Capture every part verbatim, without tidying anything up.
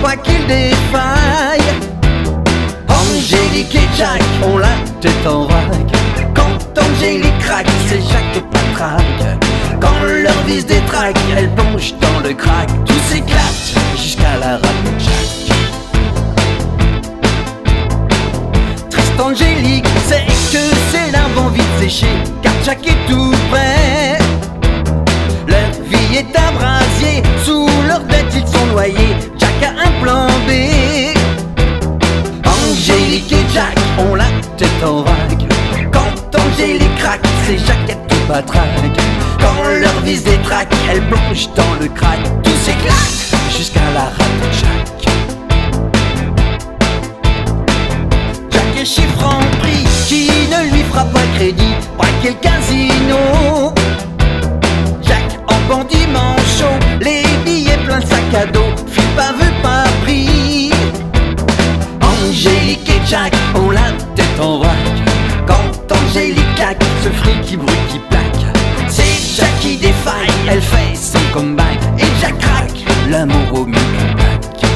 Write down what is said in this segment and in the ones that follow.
quoi qu'il défaille. Angélique et Jack ont la tête en vrac. Quand Angélique craque, c'est Jack qui patraque. Quand leur vis détraque, elle plonge dans le crack. Tout s'éclate jusqu'à la rate de Jack. Triste Angélique sait que ses larmes vont vite sécher, car Jack est tout près. Leur vie est un brasier, sous leur tête ils sont noyés. Jack a un plan B. Angélique et Jack ont la tête en vrac. Quand Angélique craque, c'est Jack qui tout patraque. Quand leur vis détraque, elle plonge dans le crack. Tout s'éclate jusqu'à la rate de Jack. Jack est chiffrant prix qui ne lui fera pas crédit. Braquer le casino. Jack en bandit manchot, les billets plein de sac à dos. File pas vu pas pris. Angélique et Jack ont la tête en vrac. Quand Angélique claque, ce fric qui brûle qui plaque. C'est Jack qui défaille, elle fait son comeback. Et Jack craque, l'amour au milieu du bac.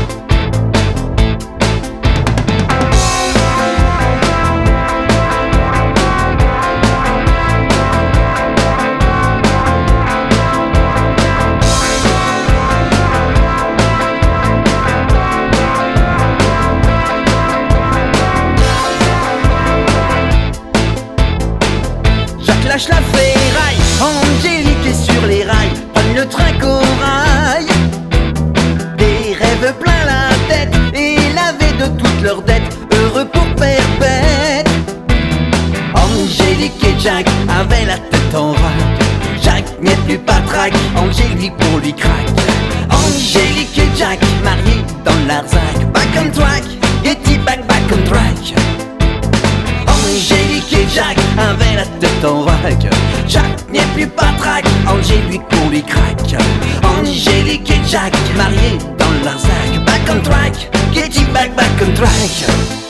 Lâche la ferraille, Angélique est sur les rails, prennent le train corail. Des rêves plein la tête, et lavés de toutes leurs dettes, heureux pour perpète. Angélique et Jack avaient la tête en vrac. Jack n'est plus patraque, Angélique pour lui craque. Angélique et Jack mariés dans l'Arzac. Back on track, Getty back, back on track. Angélique et Jack avaient la tête en vrac. Jack n'est plus patraque, Angélique pour lui craque. Angélique et Jack mariés dans l'Arzac. Back on track, Getty back, back on track.